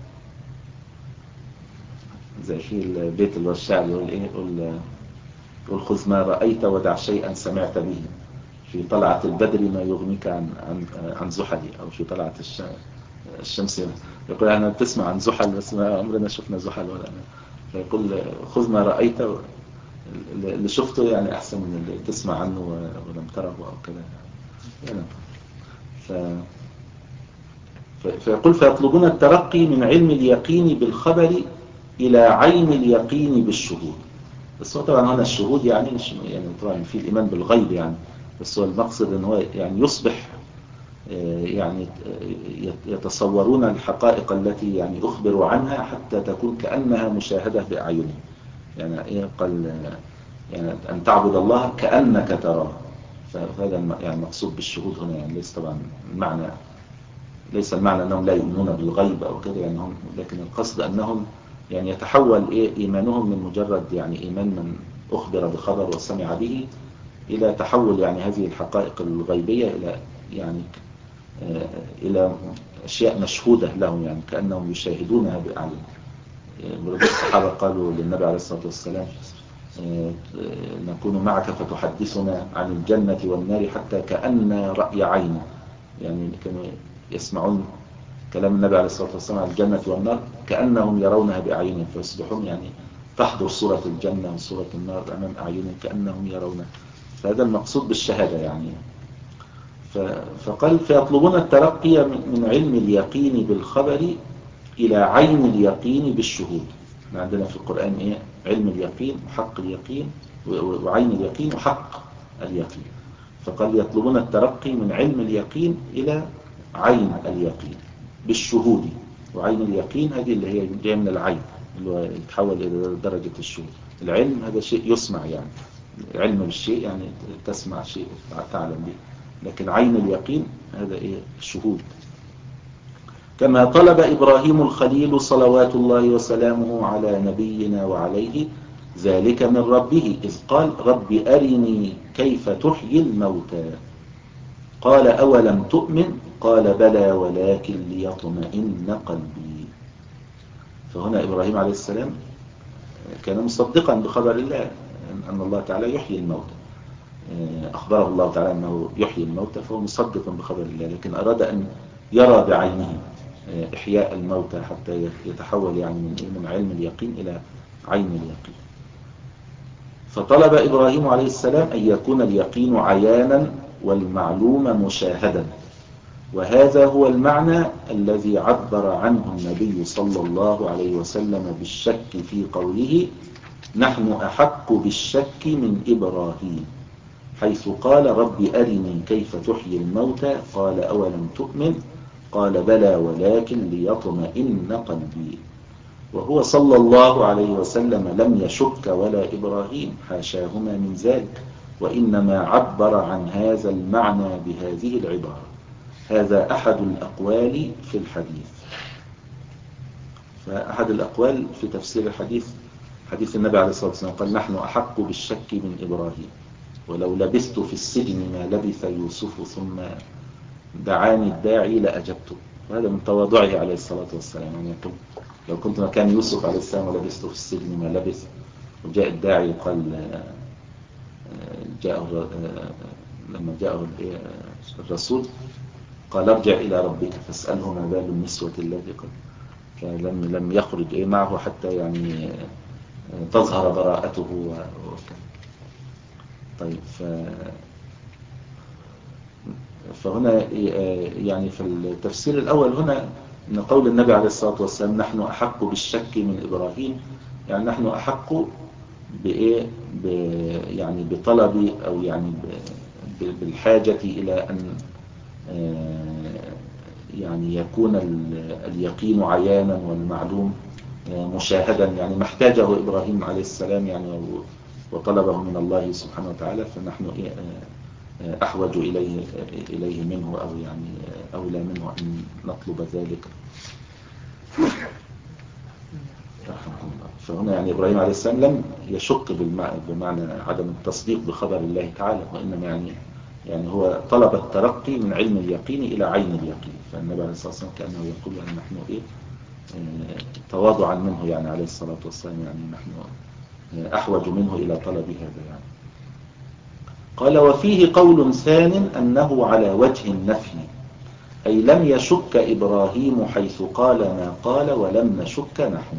زي في البيت الشعر يقول إيه يقول يقول خذ ما رأيت ودع شيئا سمعت به، في طلعة البدر ما يغنيك عن عن عن زحل، أو في طلعة الشمس يقول أنا بتسمع عن زحل بس ما عمرنا شفنا زحل ولا أنا، فيقول خذ ما رأيت، اللي شفته يعني أحسن من اللي تسمع عنه ولم تره أو كذا يعني. ف فيقول فيطلبون الترقي من علم اليقين بالخبر إلى عين اليقين بالشهود. بس هو طبعا هنا الشهود يعني مش يعني طبعا في الإيمان بالغيب يعني، بس هو المقصد ان هو يعني يصبح يعني يتصورون الحقائق التي يعني أخبروا عنها حتى تكون كأنها مشاهدة بأعينهم. يعني إيه قال يعني أن تعبد الله كأنك تراه. فهذا يعني المقصود بالشهود هنا، يعني ليس طبعا المعنى ليس المعنى أنهم لا يؤمنون بالغيب أو كده يعني هم، لكن القصد أنهم يعني يتحول إيه إيمانهم من مجرد يعني إيمان من أخبر بخبر وسمع به إلى تحول يعني هذه الحقائق الغيبية إلى يعني آه إلى أشياء مشهودة لهم، يعني كأنهم يشاهدونها بأعين. يعني الصحابة قالوا للنبي عليه الصلاة والسلام آه نكون معك فتحدثنا عن الجنة والنار حتى كأن رأي عين، يعني كانوا يسمعون كلام النبي عليه الصلاة والسلام عن الجنة والنار كأنهم يرونها بأعينهم، فيصبحون يعني تحضر صورة الجنة وصورة النار أمام أعينهم كأنهم يرونها. فهذا المقصود بالشهادة يعني. فقال فيطلبون الترقي من علم اليقين بالخبر إلى عين اليقين بالشهود. عندنا في القرآن إيه؟ علم اليقين وحق اليقين وعين اليقين وحق اليقين. فقال يطلبون الترقي من علم اليقين إلى عين اليقين بالشهود. وعين اليقين هذه اللي هي جايه من العين اللي هو يتحول إلى درجة الشهود. العلم هذا شيء يسمع، يعني علم بالشيء يعني تسمع شيء تعلم به، لكن عين اليقين هذا إيه؟ شهود. كما طلب إبراهيم الخليل صلوات الله وسلامه على نبينا وعليه ذلك من ربه إذ قال رب أرني كيف تحيي الموتى قال أولم تؤمن قال بلى ولكن ليطمئن قلبي. فهنا إبراهيم عليه السلام كان مصدقا بخبر الله أن الله تعالى يحيي الموتى، أخبره الله تعالى أنه يحيي الموتى، فهو مصدق بخبر الله، لكن أراد أن يرى بعينه إحياء الموتى حتى يتحول يعني من علم اليقين إلى عين اليقين. فطلب إبراهيم عليه السلام أن يكون اليقين عيانا والمعلوم مشاهدا، وهذا هو المعنى الذي عبر عنه النبي صلى الله عليه وسلم بالشك في قوله نحن أحق بالشك من إبراهيم، حيث قال رب أرني كيف تحيي الموتى قال أولم تؤمن قال بلى ولكن ليطمئن قلبي. وهو صلى الله عليه وسلم لم يشك ولا إبراهيم حاشاهما من ذلك، وإنما عبر عن هذا المعنى بهذه العبارة. هذا أحد الأقوال في الحديث. فأحد الأقوال في تفسير الحديث حديث النبي عليه الصلاة والسلام قال نحن أحق بالشك من إبراهيم ولو لبثت في السجن ما لبث يوسف ثم دعاني الداعي لأجبته. وهذا من تواضعه عليه الصلاة والسلام، يعني يقول لو كنت مكان يوسف عليه السلام ولبثت في السجن ما لبث، وجاء الداعي قال جاء لما جاءه الرسول قال ارجع إلى ربك فاسأله ما بال النسوة التي قد فلم لم يخرج معه حتى يعني تظهر براءته وكذا. طيب ف فهنا يعني في التفسير الأول هنا أن قول النبي عليه الصلاة والسلام نحن أحق بالشك من إبراهيم، يعني نحن أحق بإيه يعني بطلب أو يعني بالحاجة إلى أن يعني يكون اليقين عيانا والمعلوم مشاهدا، يعني ما احتاجه إبراهيم عليه السلام يعني وطلبه من الله سبحانه وتعالى، فنحن أحوج إليه إليه منه أو يعني أولى منه أن نطلب ذلك. فهنا يعني إبراهيم عليه السلام لم يشك بمعنى عدم التصديق بخبر الله تعالى، وإنما يعني يعني هو طلب الترقي من علم اليقين إلى عين اليقين. فالنبي عليه الصلاة والسلام كأنه يقول يعني نحن إيه تواضعا منه يعني عليه الصلاة والسلام يعني نحن أحوج منه إلى طلب هذا يعني. قال وفيه قول ثان أنه على وجه النفي، أي لم يشك إبراهيم حيث قال ما قال ولم نشك نحن.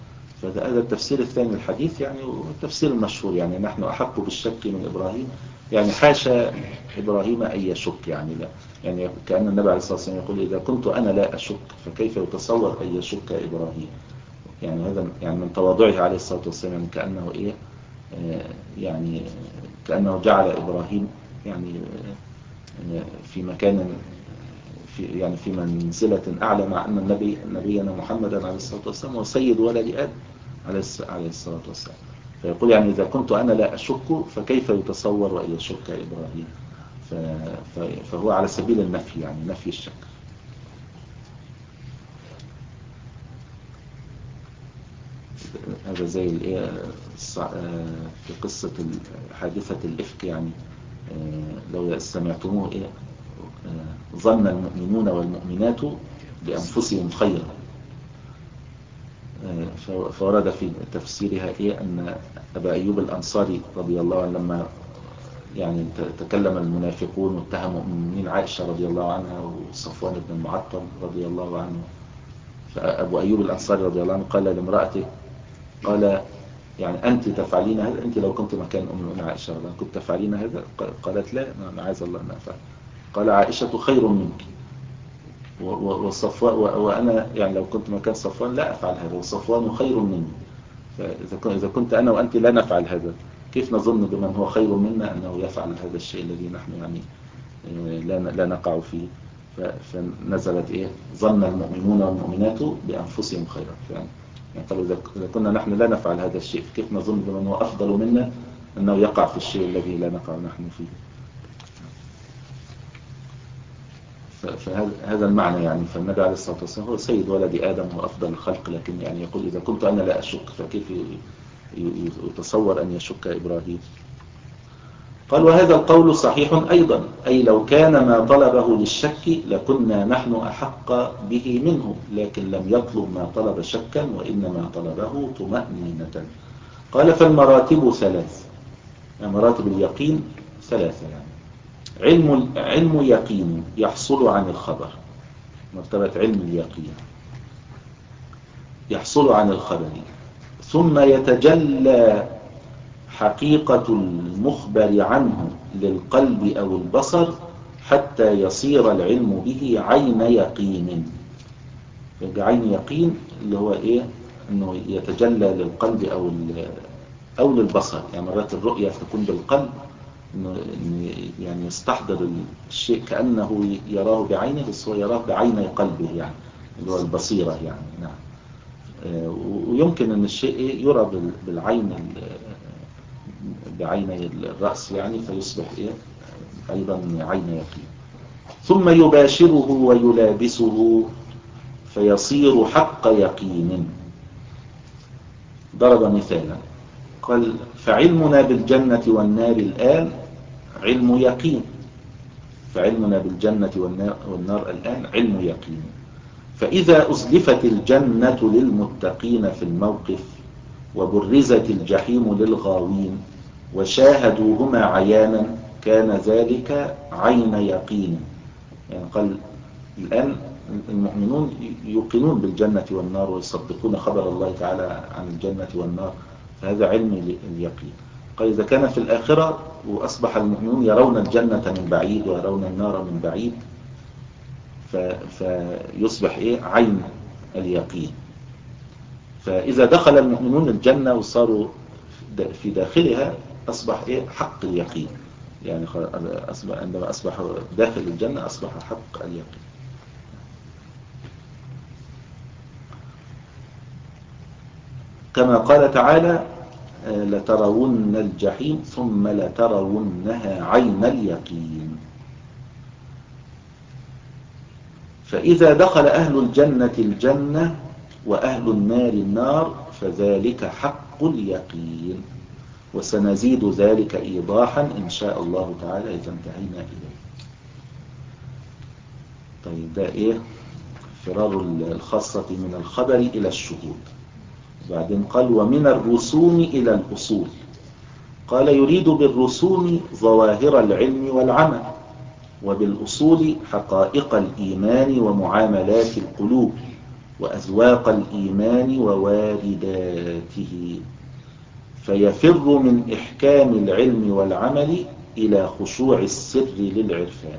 فهذا التفسير الثاني للحديث يعني والتفسير المشهور، يعني نحن أحق بالشك من إبراهيم يعني حاشا إبراهيم أن يشك، يعني لا، يعني كأن النبي عليه الصلاة والسلام يقول إذا كنت أنا لا أشك فكيف يتصور أن يشك إبراهيم. يعني هذا يعني من تواضعه عليه الصلاة والسلام، يعني كأنه إيه آه يعني كأنه جعل إبراهيم يعني آه في مكان في يعني في منزلة أعلى، مع أن النبي نبينا محمدا عليه الصلاة والسلام هو سيد ولد آدم عليه الصلاة والسلام. فيقول يعني إذا كنت أنا لا أشك فكيف يتصور أن يشك إبراهيم. فهو على سبيل النفي، يعني نفي الشك. هذا زي في قصة حادثة الإفك، يعني لو سمعتموه إيه ظن المؤمنون والمؤمنات بأنفسهم خيرا. فورد في تفسيرها إيه أن أبا أيوب الأنصاري رضي الله عنه لما يعني تكلم المنافقون واتهموا المؤمنين عائشة رضي الله عنها وصفوان بن المعطل رضي الله عنه، فأبو أيوب الأنصاري رضي الله عنه قال لامرأته، قال يعني أنت تفعلين هذا؟ أنت لو كنت مكان أم عائشة رضي الله عنها كنت تفعلين هذا؟ قالت لا، أنا عايز الله أن أفعل. قال عائشة خير منك وصفوان، وأنا يعني لو كنت مكان صفوان لا أفعل هذا، وصفوان خير مني. فإذا كنت أنا وأنت لا نفعل هذا، كيف نظن بمن هو خير منا أنه يفعل هذا الشيء الذي نحن يعني لا لا نقع فيه؟ فنزلت إيه ظن المؤمنون والمؤمنات بأنفسهم خيرا. يعني قالوا إذا كنا نحن لا نفعل هذا الشيء كيف نظن بمن هو أفضل منا أنه يقع في الشيء الذي لا نقع نحن فيه؟ فهذا المعنى يعني. فالنبي عليه الصلاة والسلام هو سيد ولد آدم وأفضل الخلق، لكن يعني يقول إذا كنت أنا لا أشك فكيف يتصور أن يشك إبراهيم؟ قال وهذا القول صحيح أيضا، أي لو كان ما طلبه للشك لكنا نحن أحق به منه، لكن لم يطلب ما طلب شكا وإنما طلبه طمأنينة. قال فالمراتب ثلاث، يعني مراتب اليقين ثلاثة، يعني علم علم يقين يحصل عن الخبر، مرتبة علم اليقين يحصل عن الخبر، ثم يتجلى حقيقة المخبر عنه للقلب أو البصر حتى يصير العلم به عين يقين. يبقى عين يقين اللي هو إيه؟ أنه يتجلى للقلب أو أو للبصر. يعني مرات الرؤية تكون بالقلب، إنه يعني يستحضر الشيء كأنه يراه بعينه، بس هو يراه بعين قلبه، يعني اللي هو البصيرة يعني. نعم. ويمكن أن الشيء يرى بالعين بعيني الرأس، يعني فيصبح إيه؟ أيضا عين يقين. ثم يباشره ويلابسه فيصير حق يقين. ضرب مثالا قال فعلمنا بالجنة والنار الآن علم يقين، فعلمنا بالجنة والنار الآن علم يقين. فإذا أزلفت الجنة للمتقين في الموقف وبرزت الجحيم للغاوين وشاهدوهما عيانا كان ذلك عين يقين. يعني قال الآن المؤمنون يوقنون بالجنة والنار ويصدقون خبر الله تعالى عن الجنة والنار، فهذا علم اليقين. قال إذا كان في الآخرة وأصبح المؤمنون يرون الجنة من بعيد ويرون النار من بعيد، فيصبح إيه؟ عين اليقين. فإذا دخل المؤمنون الجنة وصاروا في داخلها أصبح إيه؟ حق اليقين. يعني أصبح عندما أصبح داخل الجنة أصبح حق اليقين. كما قال تعالى لترون الجحيم ثم لترونها عين اليقين. فإذا دخل أهل الجنة الجنة وأهل النار النار فذلك حق اليقين، وسنزيد ذلك إيضاحا إن شاء الله تعالى إذا انتهينا إليه. طيب ده إيه؟ فرار الخاصة من الخبر إلى الشهود. بعدين قال ومن الرسوم إلى الأصول. قال يريد بالرسوم ظواهر العلم والعمل، وبالأصول حقائق الإيمان ومعاملات القلوب وأذواق الإيمان ووارداته. فيفر من إحكام العلم والعمل إلى خشوع السر للعرفان،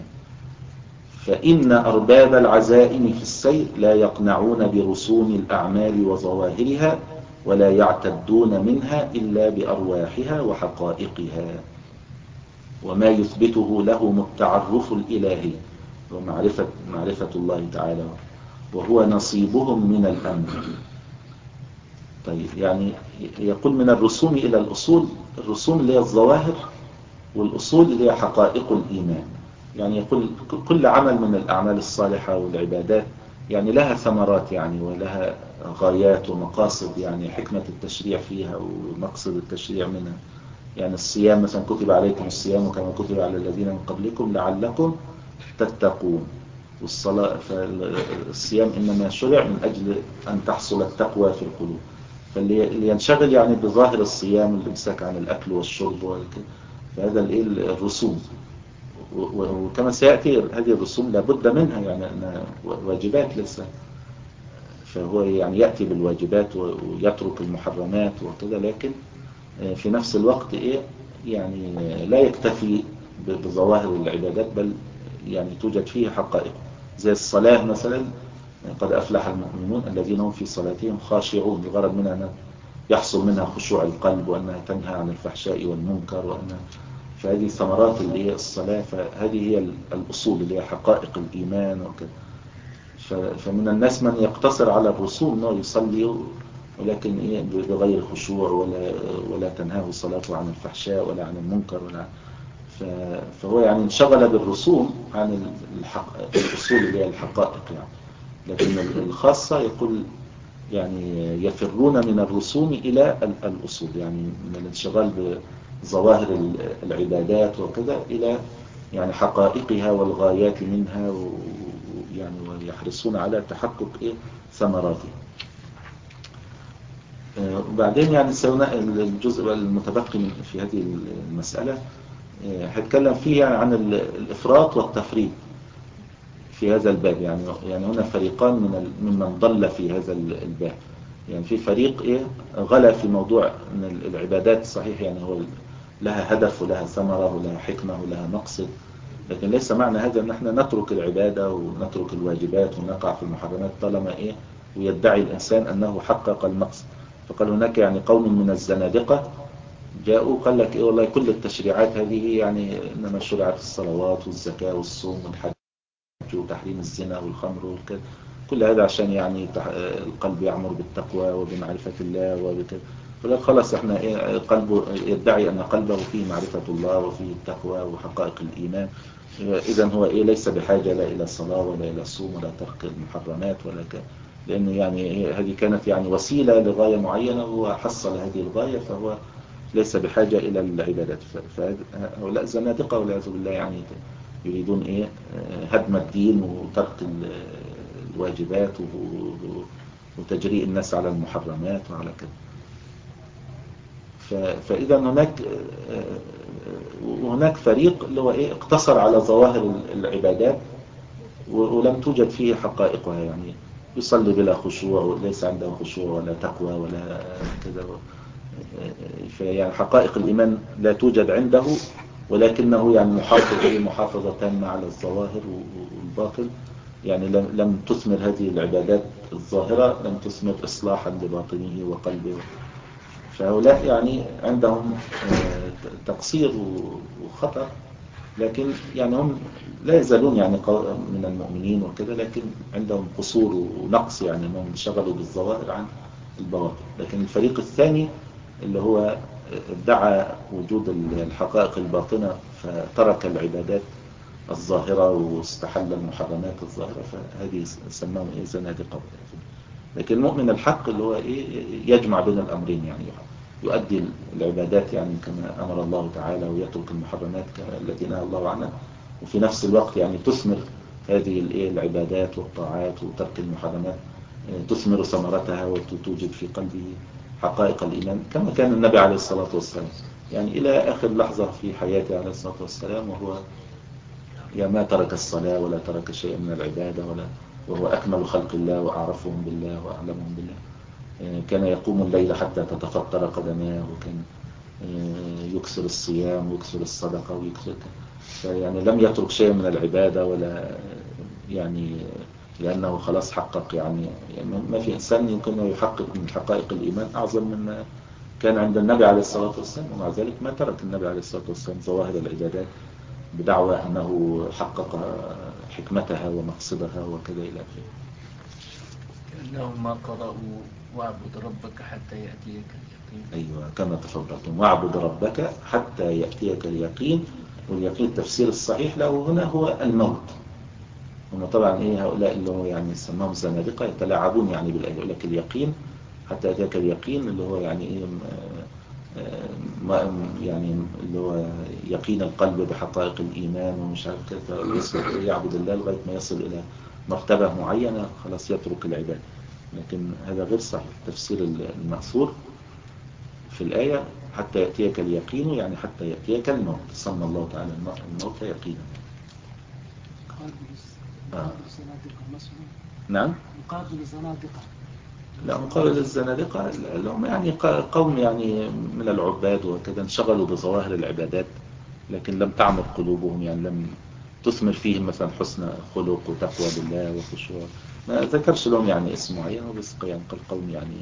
فإن أرباب العزائم في السير لا يقنعون برسوم الأعمال وظواهرها، ولا يعتدون منها إلا بأرواحها وحقائقها، وما يثبته لهم التعرف الإلهي ومعرفة معرفة الله تعالى، وهو نصيبهم من الأمر. طيب يعني يقول من الرسوم إلى الأصول، الرسوم اللي هي الظواهر، والأصول اللي هي حقائق الإيمان. يعني يقول كل عمل من الأعمال الصالحة والعبادات يعني لها ثمرات يعني ولها غايات ومقاصد، يعني حكمة التشريع فيها ومقصد التشريع منها. يعني الصيام مثلا كتب عليكم الصيام كما كتب على الذين من قبلكم لعلكم تتقون، والصلاة فالصيام إنما شرع من أجل أن تحصل التقوى في القلوب. فاللي ينشغل يعني بظاهر الصيام الامساك عن الأكل والشرب فهذا الرسوم، وكما سيأتي هذه الرسوم لابد منها يعني أنها واجبات لسه، فهو يعني يأتي بالواجبات ويترك المحرمات وكذا، لكن في نفس الوقت إيه يعني لا يكتفي بظواهر العبادات، بل يعني توجد فيه حقائق زي الصلاة مثلا، قد أفلح المؤمنون الذين هم في صلاتهم خاشعون، الغرض منها أن يحصل منها خشوع القلب، وأنها تنهى عن الفحشاء والمنكر، وأنها فهذه ثمرات اللي هي الصلاة، فهذه هي الأصول اللي هي حقائق الإيمان وكذا. فمن الناس من يقتصر على الرسول أنه يصلي ولكن إيه بغير خشوع، ولا ولا تنهاه صلاته عن الفحشاء ولا عن المنكر ولا، فهو يعني انشغل بالرسوم عن الحق الأصول اللي هي الحقائق يعني. لكن الخاصة يقول يعني يفرون من الرسوم إلى الأصول، يعني من الانشغال بظواهر العبادات وكذا إلى يعني حقائقها والغايات منها، ويعني ويحرصون على تحقق إيه ثمراتها. وبعدين يعني سونا الجزء المتبقي في هذه المسألة هتكلم فيه يعني عن الإفراط والتفريط في هذا الباب. يعني يعني هنا فريقان من ممن ضل في هذا الباب. يعني في فريق ايه غلا في موضوع ان العبادات صحيح يعني هو لها هدف ولها ثمرة ولها حكمة ولها مقصد، لكن ليس معنى هذا ان احنا نترك العبادة ونترك الواجبات ونقع في المحرمات طالما ايه ويدعي الانسان انه حقق المقصد. فقال هناك يعني قوم من الزنادقة جاءوا قال لك ايه والله كل التشريعات هذه يعني انما شرعت الصلوات والزكاة والصوم والحج وتحريم الزنا والخمر والكذا، كل هذا عشان يعني القلب يعمر بالتقوى وبمعرفة الله وبكذا. فقال خلاص احنا ايه قلبه يدعي ان قلبه فيه معرفة الله وفيه التقوى وحقائق الايمان، اذا هو ايه ليس بحاجة لا الى الصلاة ولا الى الصوم ولا ترك المحرمات ولا كذا، لان يعني هذه كانت يعني وسيلة لغاية معينة وهو حصل هذه الغاية، فهو ليس بحاجة إلى العبادات. فهؤلاء زنادقة والعياذ بالله يعني يريدون إيه هدم الدين وترك الواجبات وتجريء الناس على المحرمات وعلى كذا. فإذا هناك وهناك فريق اللي هو إيه اقتصر على ظواهر العبادات ولم توجد فيه حقائقها، يعني يصلي بلا خشوع وليس عنده خشوع ولا تقوى ولا كذا، فيعني حقائق الإيمان لا توجد عنده، ولكنه يعني محافظ محافظة تامة على الظواهر والباطل، يعني لم تثمر هذه العبادات الظاهرة لم تثمر إصلاحا لباطنه وقلبه. فهؤلاء يعني عندهم تقصير وخطأ، لكن يعني هم لا يزالون يعني من المؤمنين وكذا، لكن عندهم قصور ونقص، يعني انهم انشغلوا بالظواهر عن البواطن. لكن الفريق الثاني اللي هو ادعى وجود الحقائق الباطنة فترك العبادات الظاهرة واستحل المحرمات الظاهرة، فهذه سماهم ايه زنادقة. لكن المؤمن الحق اللي هو ايه يجمع بين الامرين، يعني يؤدي العبادات يعني كما امر الله تعالى ويترك المحرمات التي نهى الله عنها، وفي نفس الوقت يعني تثمر هذه الايه العبادات والطاعات وترك المحرمات تثمر ثمرتها وتوجد في قلبه حقائق الإيمان كما كان النبي عليه الصلاة والسلام، يعني إلى آخر لحظة في حياته عليه الصلاة والسلام، وهو يعني ما ترك الصلاة ولا ترك شيئا من العبادة، ولا وهو أكمل خلق الله وأعرفهم بالله وأعلمهم بالله. كان يقوم الليل حتى تتفطر قدماه، وكان يكسر الصيام ويكسر الصدقة ويكسر، يعني لم يترك شيء من العبادة ولا يعني، لأنه خلاص حقق يعني, يعني ما في إنسان يمكن أن يحقق من حقائق الإيمان أعظم من كان عند النبي عليه الصلاة والسلام، ومع ذلك ما ترك النبي عليه الصلاة والسلام ظواهر العبادات بدعوى أنه حقق حكمتها ومقصدها وكذا إلى آخره. كأنهم ما قرأوا واعبد ربك حتى يأتيك اليقين. أيوة كما تفضلتم، واعبد ربك حتى يأتيك اليقين. واليقين التفسير الصحيح له هنا هو الموت. هم طبعا إيه هؤلاء اللي هو يعني سماهم زنادقة يتلاعبون يعني بالآية، يقول لك اليقين حتى يأتيك اليقين اللي هو يعني إيه ما يعني اللي هو يقين القلب بحقائق الإيمان ومش عارف كيف يعبد الله لغاية ما يصل إلى مرتبة معينة خلاص يترك العبادة. لكن هذا غير صحيح. التفسير المأثور في الآية حتى يأتيك اليقين يعني حتى يأتيك الموت. سمى الله تعالى الموت يقينا. آه. نعم مقابل الزنادقة. لا مقابل الزنادقة اللي هم يعني قوم يعني من العباد وكذا انشغلوا بظواهر العبادات لكن لم تعمر قلوبهم، يعني لم تثمر فيهم مثلا حسن خلق وتقوى لله وخشوع. ما ذكرش لهم يعني اسم معين وبس يعني قال قوم يعني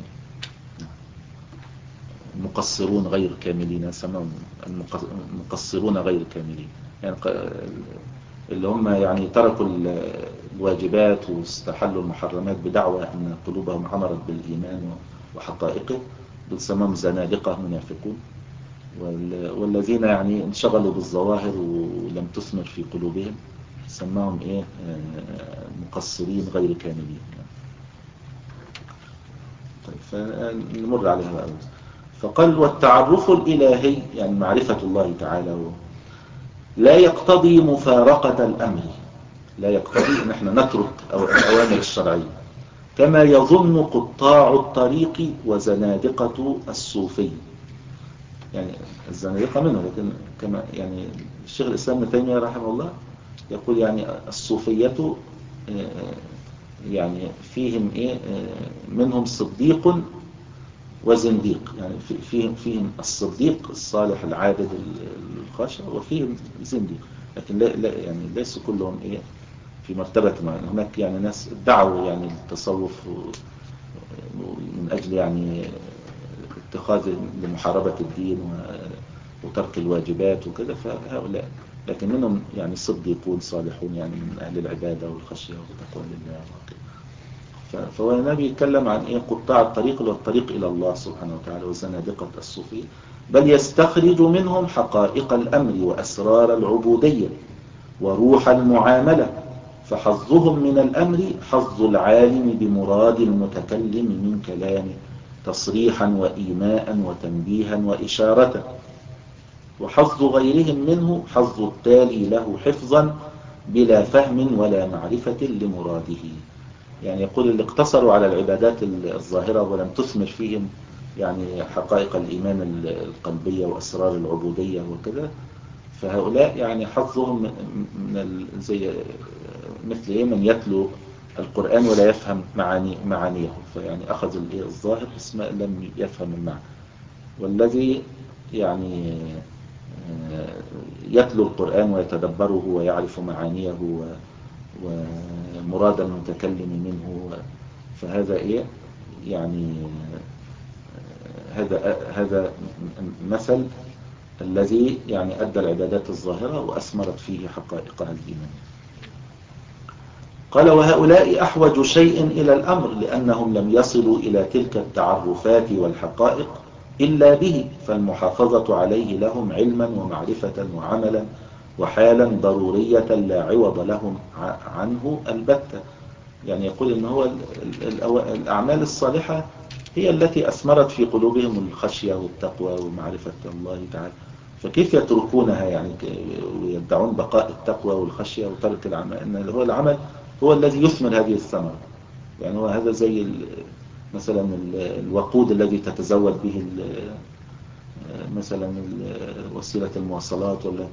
مقصرون غير كاملين، سماهم المقصرون غير كاملين، يعني اللي هم يعني تركوا الواجبات واستحلوا المحرمات بدعوى أن قلوبهم عمرت بالإيمان وحقائقه، بسماهم زنادقة منافقون. والذين يعني انشغلوا بالظواهر ولم تثمر في قلوبهم سماهم إيه مقصرين غير كاملين. طيب فنمر عليها بقى. فقال والتعرف الإلهي يعني معرفة الله تعالى لا يقتضي مفارقة الأمر، لا يقتضي ان احنا نترك الأوامر الشرعية كما يظن قطاع الطريق وزنادقة الصوفي. يعني الزنادقة منه، لكن كما يعني الشيخ الإسلام ابن تيمية رحمه الله يقول يعني الصوفية يعني فيهم ايه منهم صديق وزنديق، يعني فيهم فيهم الصديق الصالح العابد الخاشع وفيهم زنديق، لكن لا, لا يعني ليسوا كلهم ايه في مرتبة معينة. هناك يعني ناس ادعوا يعني التصوف من اجل يعني اتخاذ لمحاربة الدين وترك الواجبات وكذا، فهؤلاء لكن منهم يعني صديقون صالحون يعني من اهل العبادة والخشية والتقوى لله وكذا. فهو النبي يتكلم عن ايه قطاع الطريق اللي هو الطريق الى الله سبحانه وتعالى وزنادقة الصوفية، بل يستخرج منهم حقائق الامر واسرار العبودية وروح المعاملة، فحظهم من الامر حظ العالم بمراد المتكلم من كلامه تصريحا وايماء وتنبيها واشارة، وحظ غيرهم منه حظ التالي له حفظا بلا فهم ولا معرفة لمراده. يعني يقول اللي اقتصروا على العبادات الظاهرة ولم تثمر فيهم يعني حقائق الإيمان القلبية وأسرار العبودية وكذا، فهؤلاء يعني حظهم من زي مثل إيه من يتلو القرآن ولا يفهم معاني معانيه، فيعني أخذ الظاهر بس ما لم يفهم المعنى. والذي يعني يتلو القرآن ويتدبره ويعرف معانيه ومراد المتكلم منه، فهذا ايه يعني هذا هذا مثل الذي يعني ادى العبادات الظاهرة واثمرت فيه حقائقها الإيمانية. قال وهؤلاء احوج شيء الى الامر لانهم لم يصلوا الى تلك التعرفات والحقائق الا به، فالمحافظة عليه لهم علما ومعرفة وعملا وحالا ضرورية لا عوض لهم عنه البتة. يعني يقول ان هو الاعمال الصالحة هي التي اثمرت في قلوبهم الخشية والتقوى ومعرفة الله تعالى، فكيف يتركونها يعني ويدعون بقاء التقوى والخشية وترك العمل؟ ان هو العمل هو الذي يثمر هذه الثمرة. يعني هو هذا زي مثلا الوقود الذي تتزود به مثلا وسيلة المواصلات ولا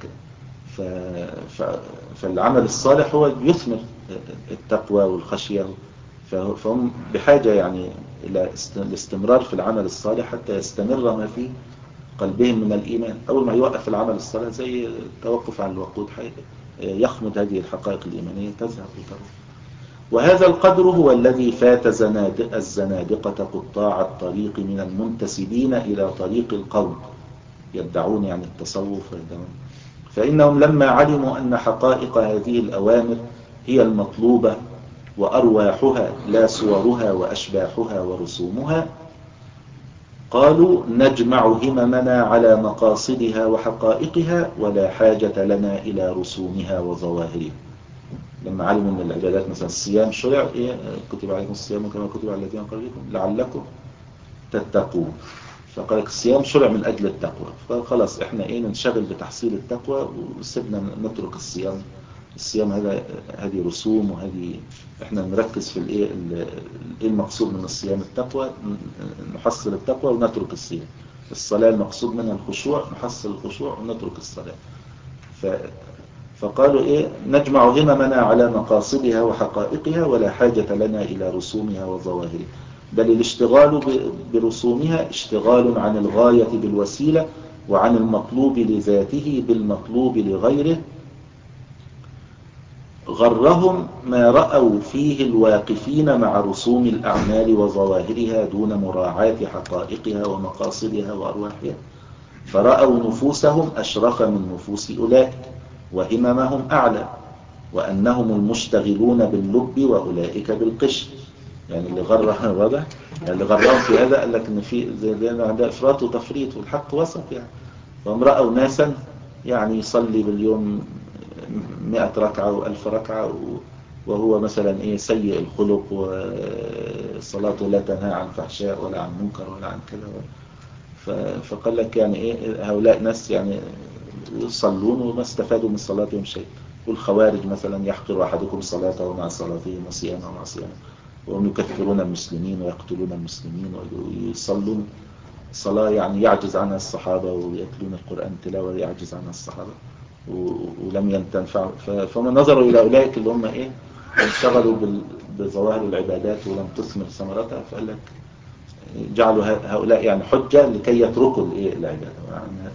فالعمل الصالح هو يثمر التقوى والخشية، فهم بحاجة يعني إلى الاستمرار في العمل الصالح حتى يستمر ما فيه قلبهم من الإيمان. أول ما يوقف العمل الصلاة زي التوقف عن الوقود يخمد هذه الحقائق الإيمانية تذهب وتروح. وهذا القدر هو الذي فات زنادق الزنادقة قطاع الطريق من المنتسبين إلى طريق القوم يدعون يعني التصوف ويدعون، فإنهم لما علموا أن حقائق هذه الأوامر هي المطلوبة وأرواحها لا صورها وأشباحها ورسومها، قالوا نجمع هممنا على مقاصدها وحقائقها ولا حاجة لنا إلى رسومها وظواهرها. لما علموا أن العبادات مثلا الصيام شرع إيه؟ كتب عليكم الصيام كما كتب على الذين قبلكم لعلكم تتقون، فقال الصيام شرع من أجل التقوى، فخلاص إحنا إيه ننشغل بتحصيل التقوى وسيبنا نترك الصيام. الصيام هذا هذه رسوم، وهذه إحنا نركز في الإيه المقصود من الصيام التقوى، نحصل التقوى ونترك الصيام. الصلاة المقصود منها الخشوع، نحصل الخشوع ونترك الصلاة. ف فقالوا إيه نجمع هممنا على مقاصدها وحقائقها ولا حاجة لنا إلى رسومها وظواهرها، بل الاشتغال برسومها اشتغال عن الغاية بالوسيلة وعن المطلوب لذاته بالمطلوب لغيره. غرهم ما رأوا فيه الواقفين مع رسوم الأعمال وظواهرها دون مراعاة حقائقها ومقاصدها وأرواحها، فرأوا نفوسهم أشرف من نفوس أولئك وهممهم أعلى، وأنهم المشتغلون باللب وأولئك بالقشر. يعني اللي غرهم واضح، يعني اللي غرهم في هذا قال لك إن في زي عندها إفراط وتفريط والحق وسط يعني. فهم رأوا ناسا يعني يصلي باليوم مئة ركعة وألف ركعة وهو مثلا إيه سيء الخلق وصلاته لا تنهى عن فحشاء ولا عن منكر ولا عن كذا. فقال لك يعني إيه هؤلاء ناس يعني يصلون وما استفادوا من صلاتهم شيء. والخوارج مثلا يحقر أحدكم صلاته مع صلاتهم وصيامه مع صيامه، وهم يكفرون المسلمين ويقتلون المسلمين ويصلون صلاة يعني يعجز عنها الصحابة، ويتلون القرآن تلاوة يعجز عنها الصحابة ولم ينتفعوا. فهم نظروا إلى أولئك اللي هم إيه انشغلوا بظواهر العبادات ولم تثمر ثمرتها، فقال لك جعلوا هؤلاء يعني حجة لكي يتركوا الإيه العبادة يعني.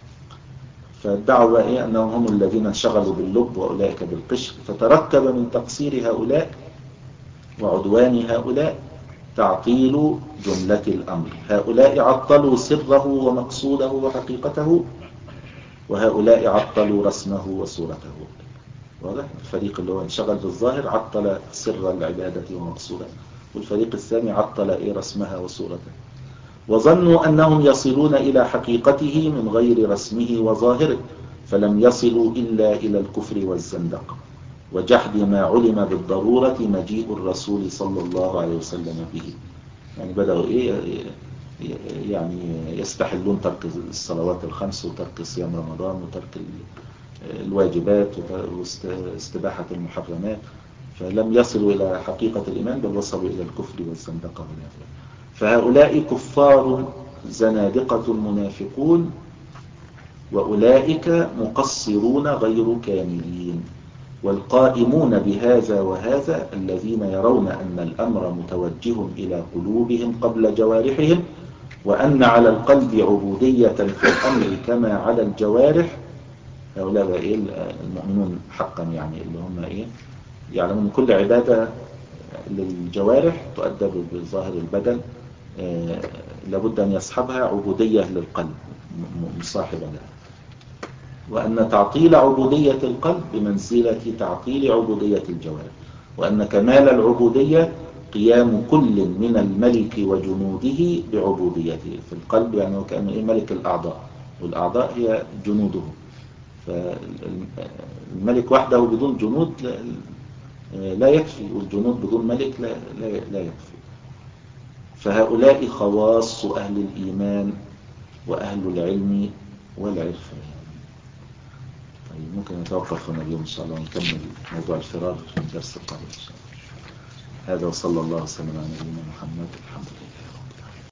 فادعوا بقى إيه أنهم هم الذين انشغلوا باللب وأولئك بالقشر، فتركب من تقصير هؤلاء وعدوان هؤلاء تعطيل جملة الأمر. هؤلاء عطلوا سره ومقصوده وحقيقته، وهؤلاء عطلوا رسمه وصورته. واضح؟ الفريق اللي هو انشغل بالظاهر عطل سر العبادة ومقصودها، والفريق الثاني عطل إيه رسمها وصورته. وظنوا أنهم يصلون إلى حقيقته من غير رسمه وظاهره، فلم يصلوا إلا إلى الكفر والزندقة وجحد ما علم بالضرورة مجيء الرسول صلى الله عليه وسلم به. يعني بدأوا إيه يعني يستحلون ترك الصلوات الخمس وترك صيام رمضان وترك الواجبات واستباحة المحرمات، فلم يصلوا إلى حقيقة الإيمان بل وصلوا إلى الكفر والزندقة والنفاق. فهؤلاء كفار زنادقة منافقون، وأولئك مقصرون غير كاملين. والقائمون بهذا وهذا الذين يرون أن الأمر متوجه إلى قلوبهم قبل جوارحهم، وأن على القلب عبودية في الأمر كما على الجوارح. هؤلاء إيه المؤمنون حقا يعني اللي هم إيه يعلمون كل عبادة للجوارح تؤدى بظاهر البدن آه لابد أن يصحبها عبودية للقلب مصاحبة لها، وأن تعطيل عبودية القلب بمنزلة تعطيل عبودية الجوارح، وأن كمال العبودية قيام كل من الملك وجنوده بعبوديته في القلب. يعني وكأنه إيه ملك الأعضاء، والأعضاء هي جنوده. فالملك وحده بدون جنود لا يكفي، والجنود بدون ملك لا, لا, لا يكفي. فهؤلاء خواص أهل الإيمان وأهل العلم والعرفان. طيب ممكن نتوقف هنا اليوم إن شاء الله ونكمل موضوع الفرار في الدرس القادم إن شاء الله. هذا وصلى الله وسلم على نبينا محمد. الحمد لله.